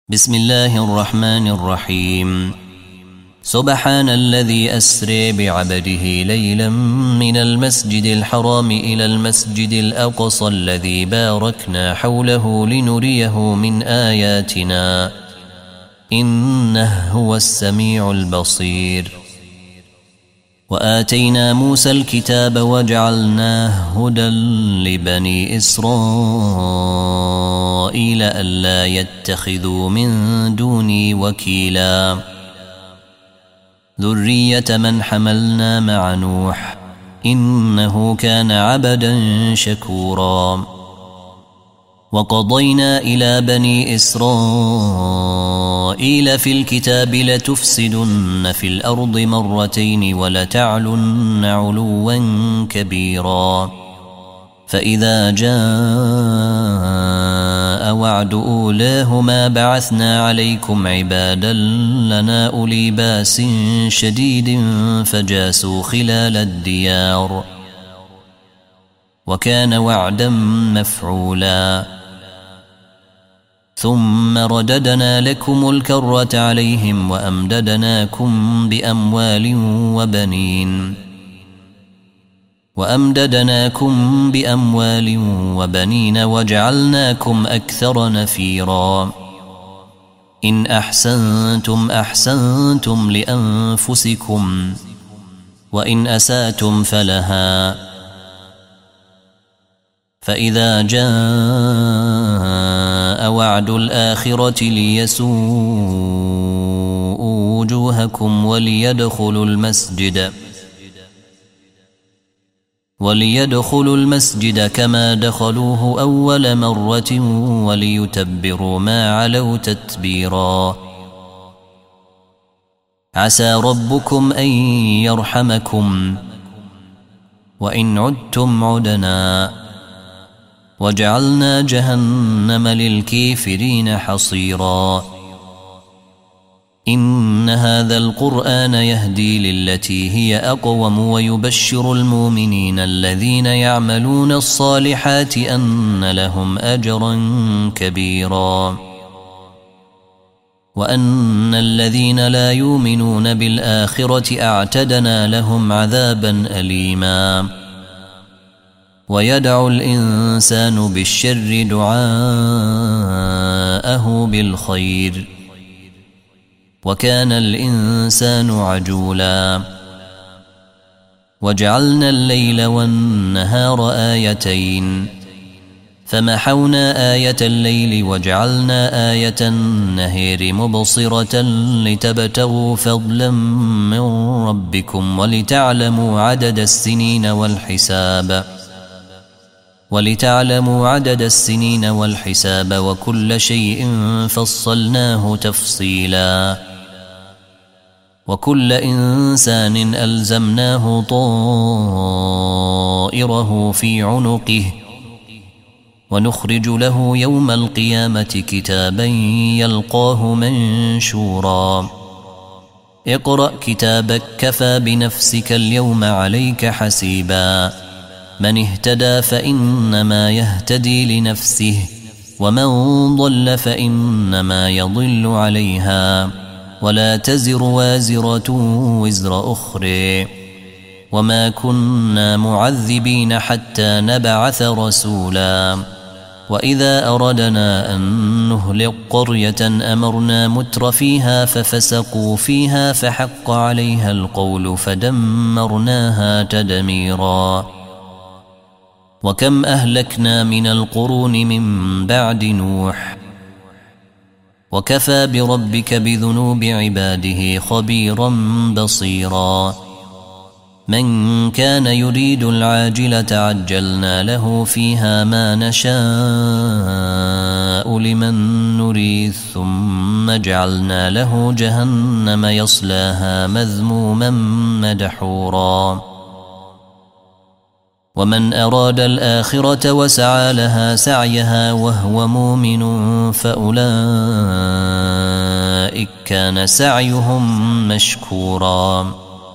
بسم الله الرحمن الرحيم. سبحان الذي أسري بعبده ليلا من المسجد الحرام إلى المسجد الأقصى الذي باركنا حوله لنريه من آياتنا إنه هو السميع البصير. وآتينا موسى الكتاب وجعلناه هدى لبني إسرائيل ألا يتخذوا من دوني وكيلا ذرية من حملنا مع نوح إنه كان عبدا شكورا. وقضينا إلى بني إسرائيل في الكتاب لتفسدن في الأرض مرتين ولتعلن علوا كبيرا. فإذا جاء وعد أولاهما بعثنا عليكم عبادا لنا أولي باس شديد فجاسوا خلال الديار وكان وعدا مفعولا. ثم رددنا لكم الكرة عليهم وأمددناكم بأموال وبنين وجعلناكم أكثر نفيرا. إن أحسنتم أحسنتم لأنفسكم وإن أساتم فلها. فإذا جاء وعد الآخرة ليسوءوا وجوهكم وليدخلوا المسجد كما دخلوه أول مرة وليتبروا ما علوا تتبيرا. عسى ربكم أن يرحمكم وإن عدتم عدنا وجعلنا جهنم للكافرين حصيرا. إن هذا القرآن يهدي للتي هي أقوم ويبشر المؤمنين الذين يعملون الصالحات أن لهم أجرا كبيرا وأن الذين لا يؤمنون بالآخرة أعتدنا لهم عذابا أليما. ويدعو الإنسان بالشر دعاءه بالخير وكان الإنسان عجولا. وجعلنا الليل والنهار آيتين فمحونا آية الليل وجعلنا آية النهار مبصرة لتبتغوا فضلا من ربكم ولتعلموا عدد السنين والحساب وكل شيء فصلناه تفصيلا. وكل إنسان ألزمناه طائره في عنقه ونخرج له يوم القيامة كتابا يلقاه منشورا. اقرأ كتابك كفى بنفسك اليوم عليك حسيبا. من اهتدى فإنما يهتدي لنفسه ومن ضل فإنما يضل عليها ولا تزر وازرة وزر أخرى وما كنا معذبين حتى نبعث رسولا. وإذا أردنا أن نهلك قرية أمرنا متر فيها ففسقوا فيها فحق عليها القول فدمرناها تدميرا. وكم أهلكنا من القرون من بعد نوح وكفى بربك بذنوب عباده خبيرا بصيرا. من كان يريد العاجلة عجلنا له فيها ما نشاء لمن نريد ثم جعلنا له جهنم يصلاها مذموما مدحورا. ومن أراد الآخرة وسعى لها سعيها وهو مؤمن فأولئك كان سعيهم مشكورا.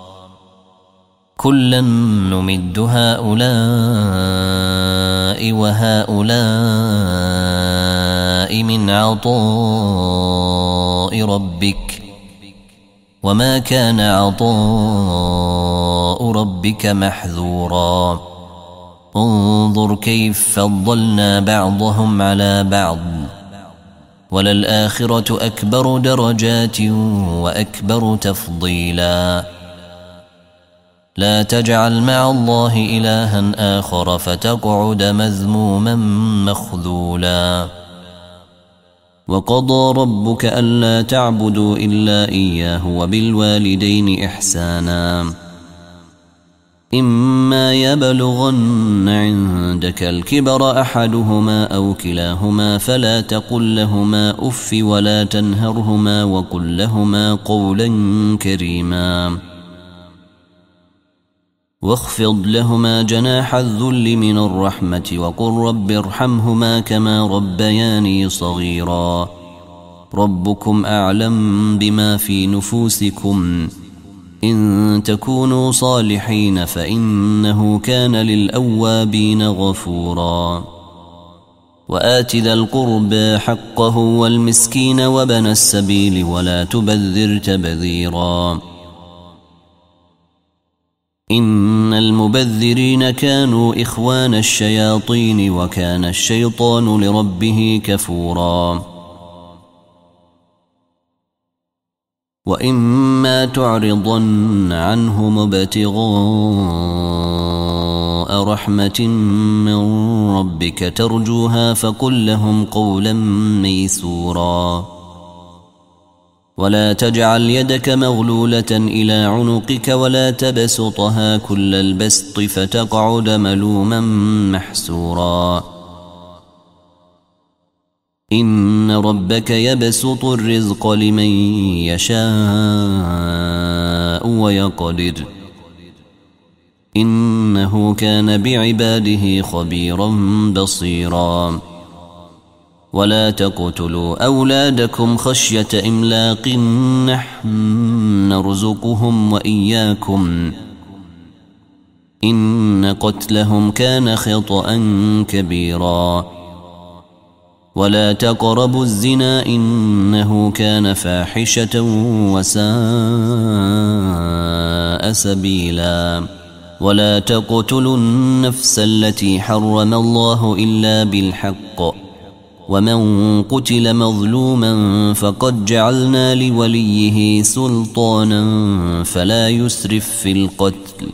كلا نمد هؤلاء وهؤلاء السماء من عطاء ربك وما كان عطاء ربك محذورا انظر كيف فضلنا بعضهم على بعض وللآخرة أكبر درجات وأكبر تفضيلا لا تجعل مع الله إلها آخر فتقعد مذموما مخذولا وقضى ربك ألا تعبدوا إلا إياه وبالوالدين إحسانا إما يبلغن عندك الكبر أحدهما أو كلاهما فلا تقل لهما أف ولا تنهرهما وقل لهما قولا كريما واخفض لهما جناح الذل من الرحمة وقل رب ارحمهما كما ربياني صغيرا ربكم أعلم بما في نفوسكم إن تكونوا صالحين فإنه كان للأوابين غفورا وآت ذا القربى حقه والمسكين وابن السبيل ولا تبذر تبذيرا إن المبذرين كانوا إخوان الشياطين وكان الشيطان لربه كفورا وإما تعرضن عنهم ابتغاء رحمة من ربك ترجوها فقل لهم قولا ميسورا ولا تجعل يدك مغلولة إلى عنقك ولا تبسطها كل البسط فتقعد ملوما محسورا إن ربك يبسط الرزق لمن يشاء ويقدر إنه كان بعباده خبيرا بصيرا ولا تقتلوا أولادكم خشية إملاق نحن نرزقهم وإياكم إن قتلهم كان خطأ كبيرا ولا تقربوا الزنا إنه كان فاحشة وساء سبيلا ولا تقتلوا النفس التي حرم الله إلا بالحق ومن قتل مظلوما فقد جعلنا لوليه سلطانا فلا يسرف في القتل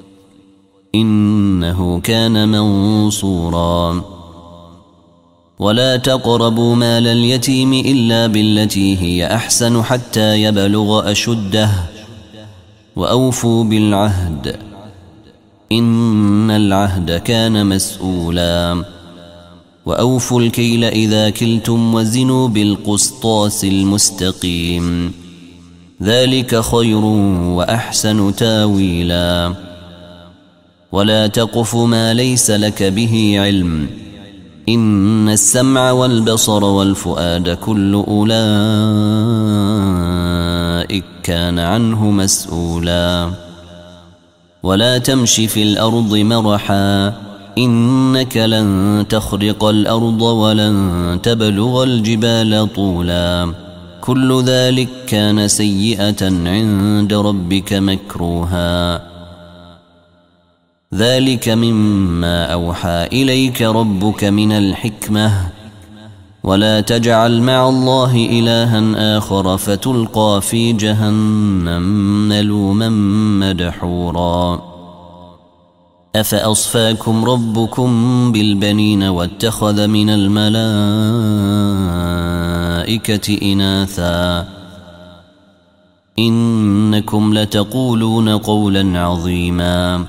إنه كان منصورا ولا تقربوا مال اليتيم إلا بالتي هي أحسن حتى يبلغ أشده وأوفوا بالعهد إن العهد كان مسؤولا وأوفوا الكيل إذا كلتم وزنوا بالقسطاس المستقيم ذلك خير وأحسن تاويلا ولا تقف ما ليس لك به علم إن السمع والبصر والفؤاد كل أولئك كان عنه مسؤولا ولا تمش في الأرض مرحا إنك لن تخرق الأرض ولن تبلغ الجبال طولا كل ذلك كان سيئة عند ربك مكروها ذلك مما أوحى إليك ربك من الحكمة ولا تجعل مع الله إلها آخر فتلقى في جهنم ملوما مدحورا أفأصفاكم ربكم بالبنين واتخذ من الملائكة إناثا إنكم لتقولون قولا عظيما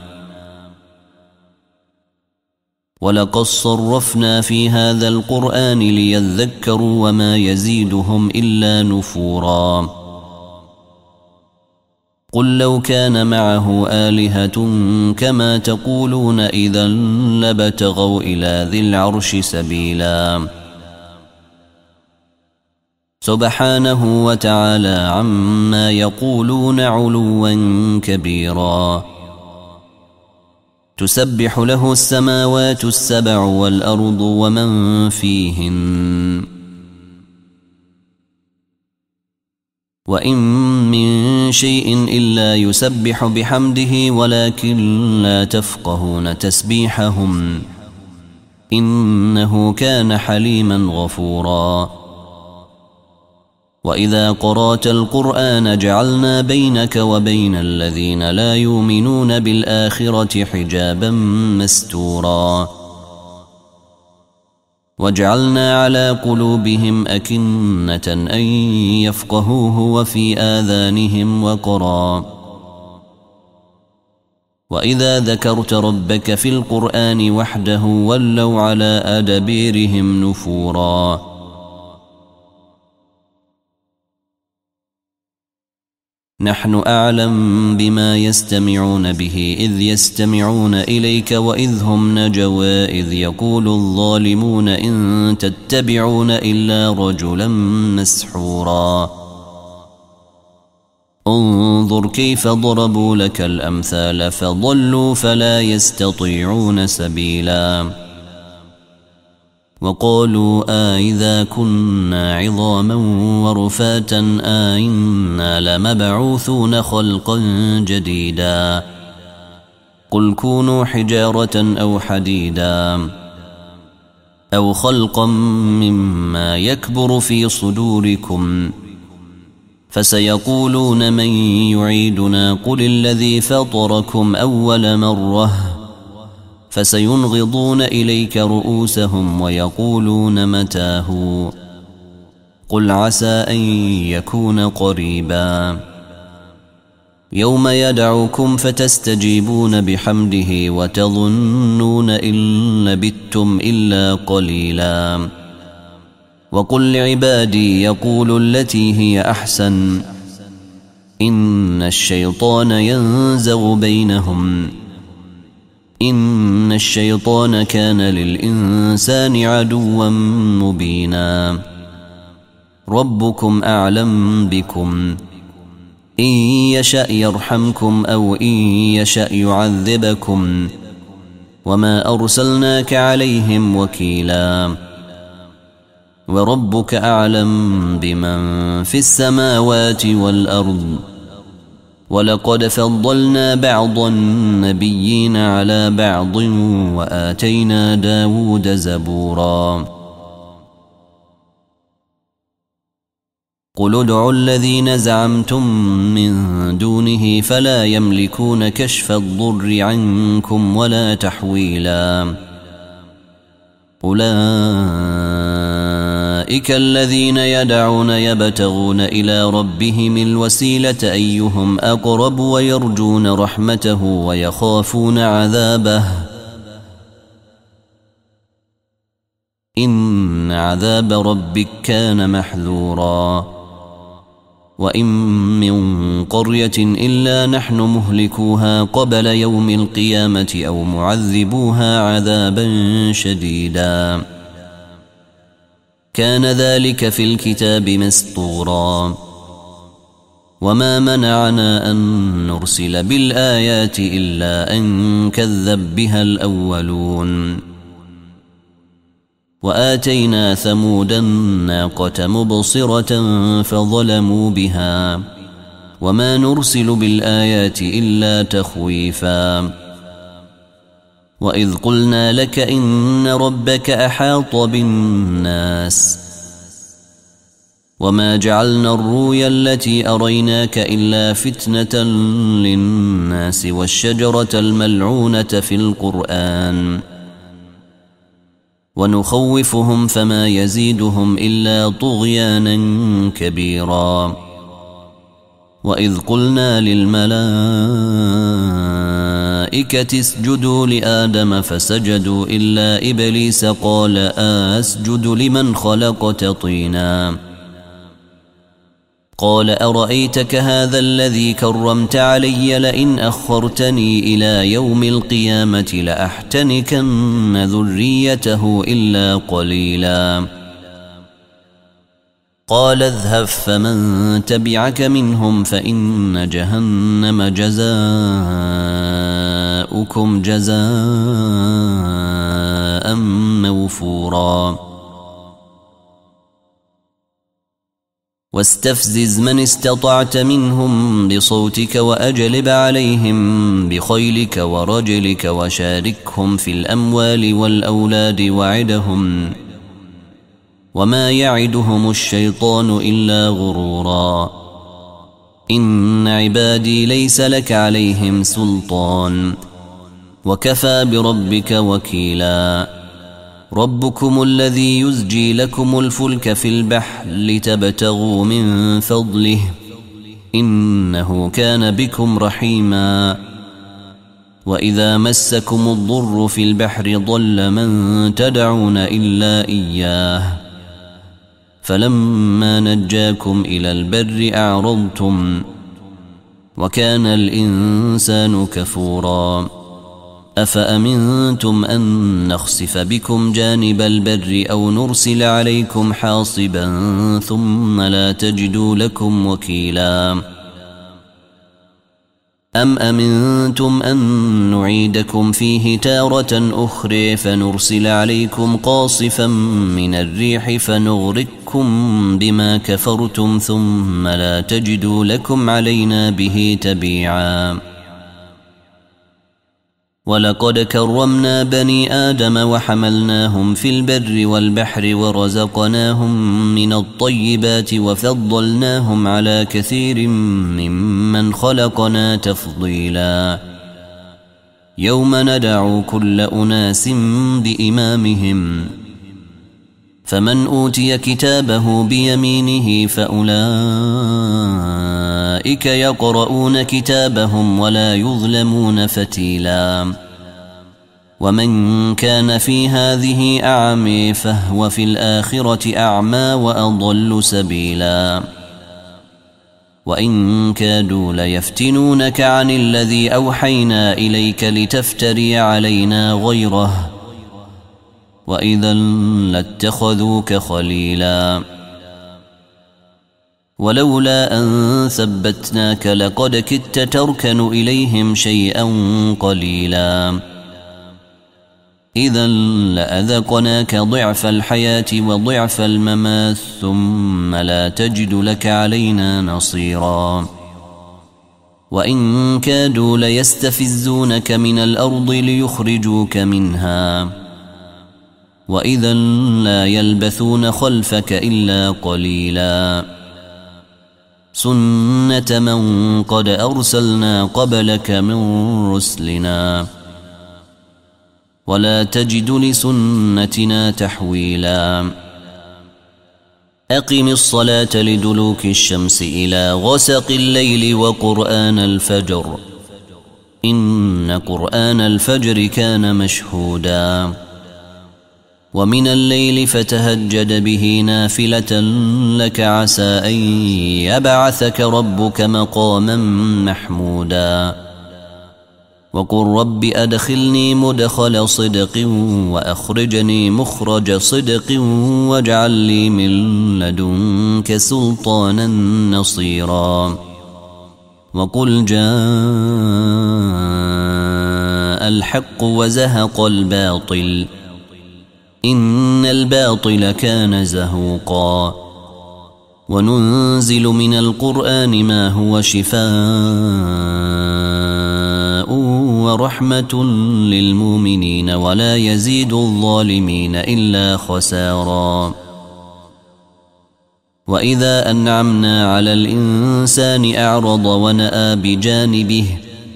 ولقد صرفنا في هذا القرآن ليذكروا وما يزيدهم إلا نفورا قل لو كان معه آلهة كما تقولون إذا لابتغوا إلى ذي العرش سبيلا سبحانه وتعالى عما يقولون علوا كبيرا تسبح له السماوات السبع والأرض ومن فيهن وإن من شيء إلا يسبح بحمده ولكن لا تفقهون تسبيحهم إنه كان حليما غفورا. وإذا قرأت القرآن جعلنا بينك وبين الذين لا يؤمنون بالآخرة حجابا مستورا وجعلنا على قلوبهم أكنة أن يفقهوه وفي آذانهم وقرا. وإذا ذكرت ربك في القرآن وحده ولوا على أدبيرهم نفورا. نحن أعلم بما يستمعون به إذ يستمعون إليك وإذ هم نجوى إذ يقول الظالمون إن تتبعون إلا رجلا مسحورا. انظر كيف ضربوا لك الأمثال فضلوا فلا يستطيعون سبيلا. وقالوا إذا كنا عظاما ورفاتا إنا لمبعوثون خلقا جديدا. قل كونوا حجارة أو حديدا أو خلقا مما يكبر في صدوركم فسيقولون من يعيدنا قل الذي فطركم أول مرة فسينغضون إليك رؤوسهم ويقولون متاه قل عسى أن يكون قريبا. يوم يدعوكم فتستجيبون بحمده وتظنون إن لبثتم إلا قليلا. وقل لعبادي يقولوا التي هي أحسن إن الشيطان ينزغ بينهم إن الشيطان كان للإنسان عدوا مبينا. ربكم أعلم بكم إن يشأ يرحمكم أو إن يشأ يعذبكم وما أرسلناك عليهم وكيلا. وربك أعلم بمن في السماوات والأرض ولقد فضلنا بعض النبيين على بعض وآتينا داود زبورا. قل ادعوا الذين زعمتم من دونه فلا يملكون كشف الضر عنكم ولا تحويلا. أولئك الذين يدعون يبتغون إلى ربهم الوسيلة أيهم أقرب ويرجون رحمته ويخافون عذابه إن عذاب ربك كان محذورا. وإن من قرية إلا نحن مهلكوها قبل يوم القيامة أو معذبوها عذابا شديدا كان ذلك في الكتاب مسطورا. وما منعنا أن نرسل بالآيات إلا أن كذب بها الأولون. وآتينا ثمود الناقة مبصرة فظلموا بها وما نرسل بالآيات إلا تخويفا. وإذ قلنا لك إن ربك أحاط بالناس وما جعلنا الرؤيا التي أريناك إلا فتنة للناس والشجرة الملعونة في القرآن ونخوفهم فما يزيدهم إلا طغيانا كبيرا. وإذ قلنا للملائكة اسجدوا لآدم فسجدوا إلا إبليس قال أسجد لمن خلقت طينا قال أرأيتك هذا الذي كرمت علي لئن أخرتني إلى يوم القيامة لأحتنكن ذريته إلا قليلا. قال اذهب فمن تبعك منهم فإن جهنم جزاؤكم جزاء موفورا. واستفزز من استطعت منهم بصوتك وأجلب عليهم بخيلك ورجلك وشاركهم في الأموال والأولاد وعدهم وما يعدهم الشيطان إلا غرورا إن عبادي ليس لك عليهم سلطان وكفى بربك وكيلا ربكم الذي يزجي لكم الفلك في البحر لتبتغوا من فضله إنه كان بكم رحيما وإذا مسكم الضر في البحر ضل من تدعون إلا إياه فلما نجاكم إلى البر أعرضتم وكان الإنسان كفورا أفأمنتم أن نخسف بكم جانب البر أو نرسل عليكم حاصبا ثم لا تجدوا لكم وكيلا أم أمنتم أن نعيدكم فيه تارة أخرى فنرسل عليكم قاصفا من الريح فنغرقكم بما كفرتم ثم لا تجدوا لكم علينا به تبيعا ولقد كرمنا بني آدم وحملناهم في البر والبحر ورزقناهم من الطيبات وفضلناهم على كثير ممن خلقنا تفضيلا يوم ندعو كل أناس بإمامهم فمن أوتي كتابه بيمينه فأولئك يقرؤون كتابهم ولا يظلمون فتيلا ومن كان في هذه أعمى فهو في الآخرة أعمى وأضل سبيلا وإن كادوا ليفتنونك عن الذي أوحينا إليك لتفتري علينا غيره وإذا لاتخذوك خليلا ولولا أن ثبتناك لقد كدت تركن إليهم شيئا قليلا إذا لأذقناك ضعف الحياة وضعف الممات ثم لا تجد لك علينا نصيرا وإن كادوا ليستفزونك من الأرض ليخرجوك منها وإذا لا يلبثون خلفك إلا قليلا سنة من قد أرسلنا قبلك من رسلنا ولا تجد لسنتنا تحويلا أقم الصلاة لدلوك الشمس إلى غسق الليل وقرآن الفجر إن قرآن الفجر كان مشهودا ومن الليل فتهجد به نافلة لك عسى أن يبعثك ربك مقاما محمودا وقل رب أدخلني مدخل صدق وأخرجني مخرج صدق واجعل لي من لدنك سلطانا نصيرا وقل جاء الحق وزهق الباطل إن الباطل كان زهوقا وننزل من القرآن ما هو شفاء ورحمة للمؤمنين ولا يزيد الظالمين إلا خسارا وإذا أنعمنا على الإنسان أعرض ونأى بجانبه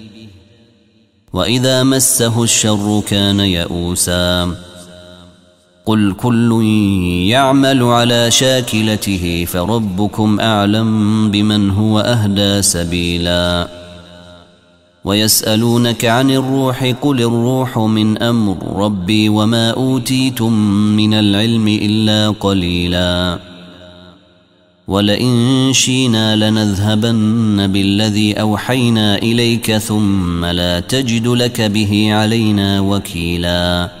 وإذا مسه الشر كان يئوسا قل كل يعمل على شاكلته فربكم أعلم بمن هو أهدى سبيلا ويسألونك عن الروح قل الروح من أمر ربي وما أوتيتم من العلم إلا قليلا ولئن شئنا لنذهبن بالذي أوحينا إليك ثم لا تجد لك به علينا وكيلا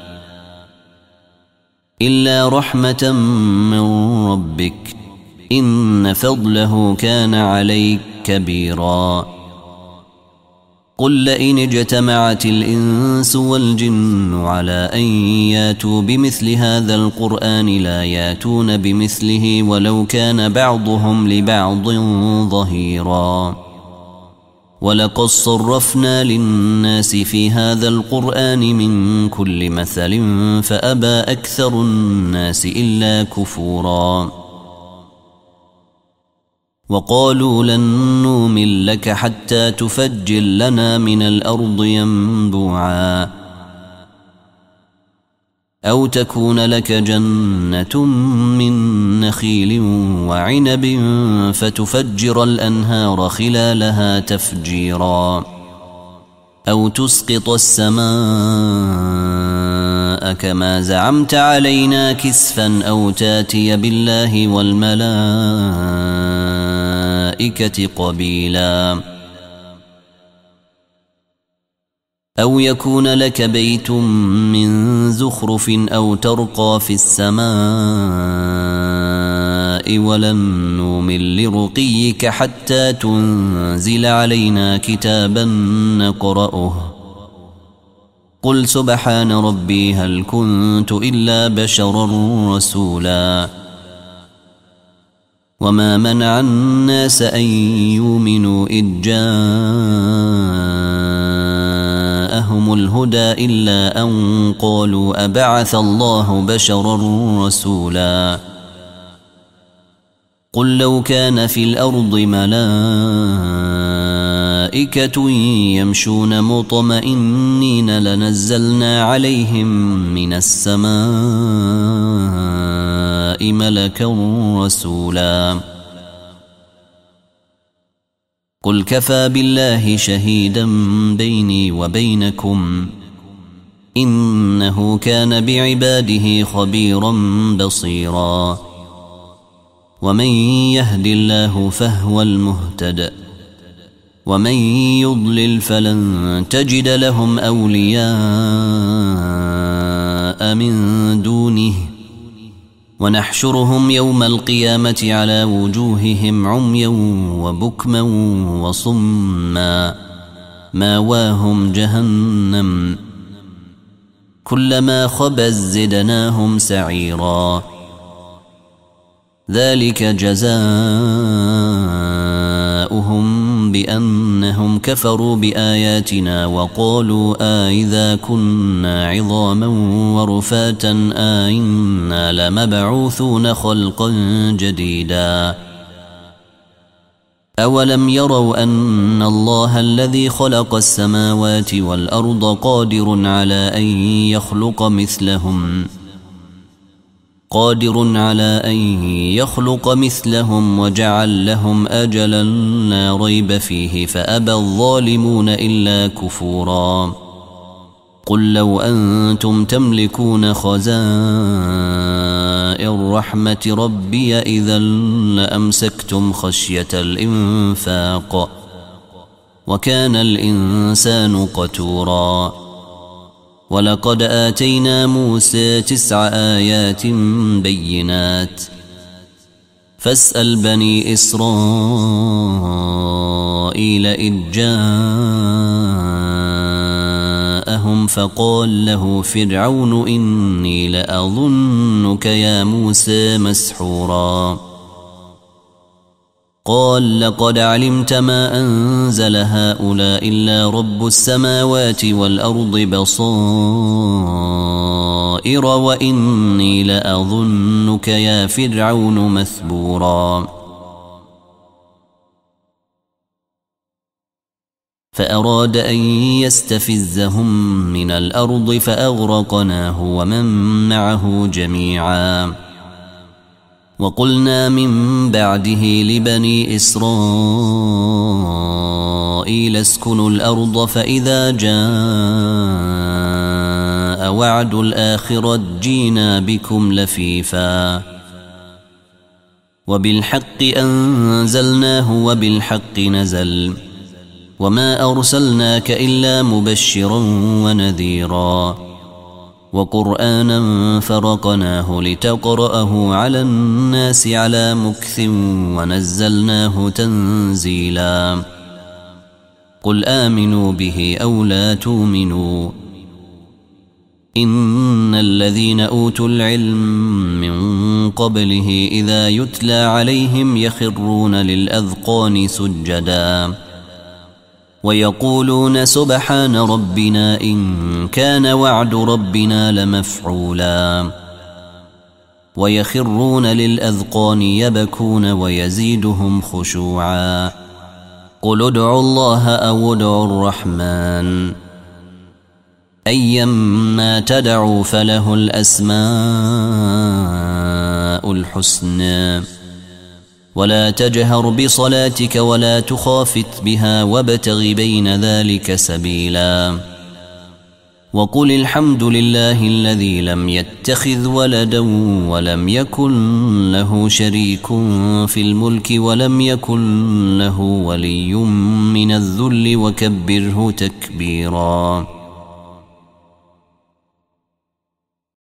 إلا رحمة من ربك إن فضله كان عليك كبيرا قل لئن اجتمعت الإنس والجن على أن ياتوا بمثل هذا القرآن لا ياتون بمثله ولو كان بعضهم لبعض ظهيرا ولقد صرفنا للناس في هذا القرآن من كل مثل فأبى أكثر الناس إلا كفورا وقالوا لن نؤمن لك حتى تفجر لنا من الأرض ينبوعا أو تكون لك جنة من نخيل وعنب فتفجر الأنهار خلالها تفجيرا أو تسقط السماء كما زعمت علينا كسفا أو تاتي بالله والملائكة قبيلا أو يكون لك بيت من زخرف أو ترقى في السماء ولن نؤمن لرقيك حتى تنزل علينا كتابا نقرأه قل سبحان ربي هل كنت إلا بشرا رسولا وما منع الناس أن يؤمنوا إذ جاءهم الهدى إلا أن قالوا أبعث الله بشرا رسولا قل لو كان في الأرض ملائكة يمشون مطمئنين لنزلنا عليهم من السماء ملكا رسولا قل كفى بالله شهيدا بيني وبينكم إنه كان بعباده خبيرا بصيرا ومن يهد الله فهو المهتد ومن يضلل فلن تجد لهم أولياء من دونه ونحشرهم يوم القيامة على وجوههم عميا وبكما وصما ماواهم جهنم كلما خبت زدناهم سعيرا ذلك جزاؤهم بأنهم كفروا بآياتنا وقالوا إذا كنا عظاما ورفاتا إنا لمبعوثون خلقا جديدا أولم يروا أن الله الذي خلق السماوات والأرض قادر على أن يخلق مثلهم وجعل لهم أجلا لا ريب فيه فأبى الظالمون إلا كفورا قل لو أنتم تملكون خزائن رحمة ربي إذا لأمسكتم خشية الإنفاق وكان الإنسان قتورا ولقد آتينا موسى 9 آيات بينات فاسأل بني إسرائيل إذ جاءهم فقال له فرعون إني لأظنك يا موسى مسحورا قال لقد علمت ما أنزل هؤلاء إلا رب السماوات والأرض بصائر وإني لأظنك يا فرعون مثبورا فأراد أن يستفزهم من الأرض فأغرقناه ومن معه جميعا وقلنا من بعده لبني إسرائيل اسكنوا الأرض فإذا جاء وعد الآخرة جينا بكم لفيفا وبالحق أنزلناه وبالحق نزل وما أرسلناك إلا مبشرا ونذيرا وقرآنا فرقناه لتقرأه على الناس على مكث ونزلناه تنزيلا قل آمنوا به أو لا تؤمنوا إن الذين أوتوا العلم من قبله إذا يتلى عليهم يخرون للأذقان سجدا ويقولون سبحان ربنا إن كان وعد ربنا لمفعولا ويخرون للأذقان يبكون ويزيدهم خشوعا قل ادعوا الله أو ادعوا الرحمن أيما تدعوا فله الأسماء الحسنى ولا تجهر بصلاتك ولا تخافت بها وابتغ بين ذلك سبيلا وقل الحمد لله الذي لم يتخذ ولدا ولم يكن له شريك في الملك ولم يكن له ولي من الذل وكبره تكبيرا